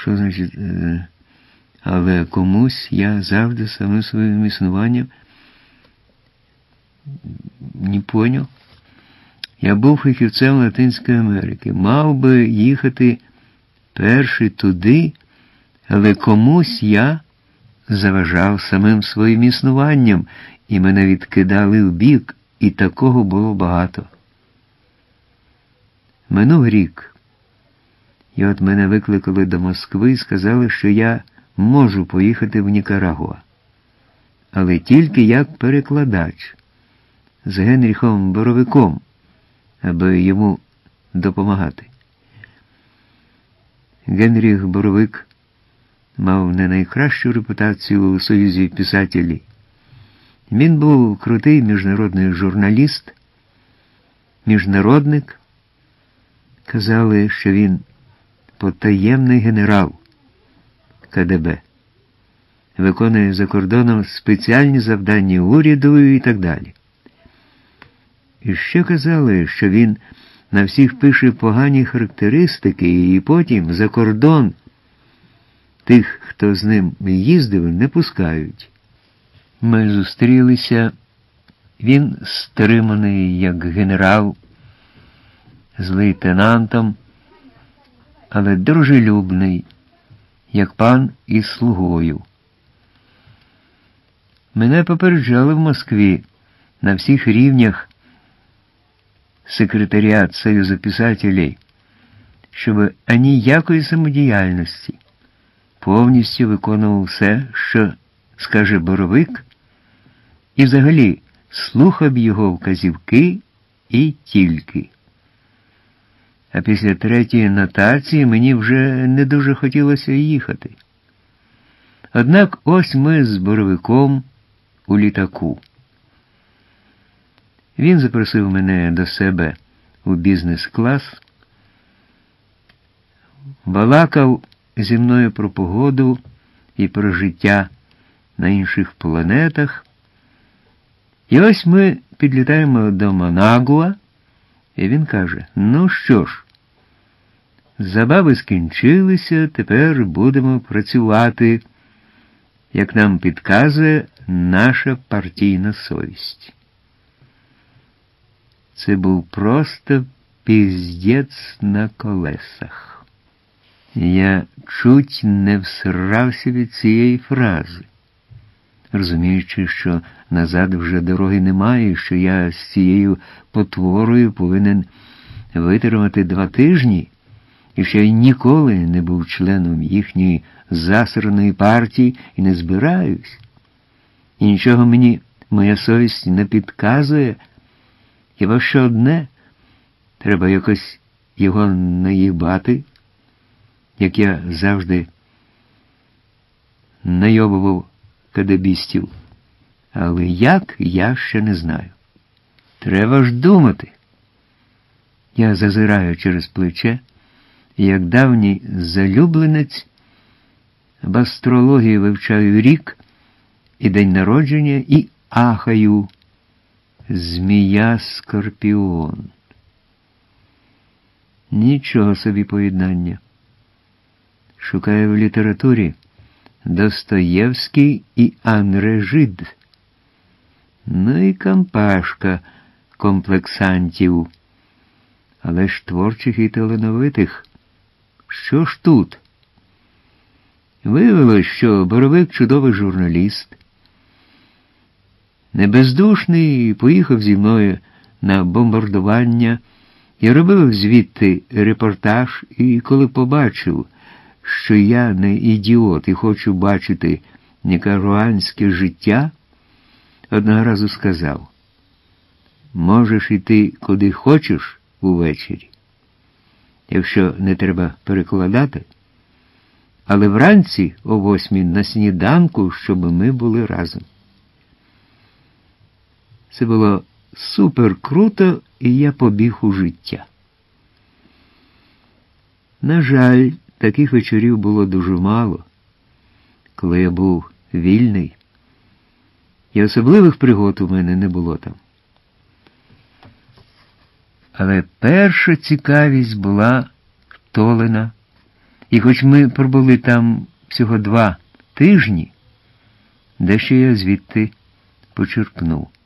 Що значить, але комусь я завжди самим своїм існуванням не поняв. Я був фахівцем Латинської Америки, мав би їхати перший туди, але комусь я заважав самим своїм існуванням, і мене відкидали вбік, і такого було багато. Минув рік, і от мене викликали до Москви і сказали, що я можу поїхати в Нікарагуа, але тільки як перекладач з Генріхом Боровиком, аби йому допомагати. Генріх Боровик мав не найкращу репутацію у Союзі писателів. Він був крутий міжнародний журналіст, міжнародник. Казали, що він потаємний генерал КДБ. Виконує за кордоном спеціальні завдання уряду і так далі. І ще казали, що він на всіх пише погані характеристики, і потім за кордон тих, хто з ним їздив, не пускають. Ми зустрілися, він стриманий, як генерал, з лейтенантом, але дружелюбний, як пан із слугою. Мене попереджали в Москві на всіх рівнях секретаріат Союзу писателей, щоб аніякої самодіяльності, повністю виконував все, що скаже Боровик, і взагалі слухав його вказівки і тільки. А після третьої нотації мені вже не дуже хотілося їхати. Однак ось ми з Боровиком у літаку. Він запросив мене до себе у бізнес-клас, балакав зі мною про погоду і про життя на інших планетах. І ось ми підлітаємо до Манагуа, і він каже: «Ну що ж, забави скінчилися, тепер будемо працювати, як нам підказує наша партійна совість». Це був просто піздець на колесах. Я чуть не всрався від цієї фрази, розуміючи, що назад вже дороги немає, що я з цією потворою повинен витримати 2 тижні, і що я ніколи не був членом їхньої засраної партії і не збираюсь. І нічого мені моя совість не підказує, хіба що одне – треба якось його наїбати, як я завжди найобував кадебістів. Але як, я ще не знаю. Треба ж думати. Я зазираю через плече, і як давній залюбленець в астрології вивчаю рік і день народження і ахаю: Змія-Скорпіон. Нічого собі поєднання. Шукаю в літературі Достоєвський і Андре Жид. Ну і компашка комплексантів. Але ж творчих і талановитих. Що ж тут? Виявилось, що Боровик чудовий журналіст. Небездушний поїхав зі мною на бомбардування і робив звідти репортаж, і коли побачив, що я не ідіот і хочу бачити нікаруанське життя, одного разу сказав: «Можеш іти куди хочеш увечері, якщо не треба перекладати, але вранці о 8:00 на сніданку, щоб ми були разом». Це було супер круто, і я побіг у життя. На жаль, таких вечорів було дуже мало, коли я був вільний, і особливих пригод у мене не було там. Але перша цікавість була втолена І хоч ми пробули там всього 2 тижні, дещо я звідти почерпнув.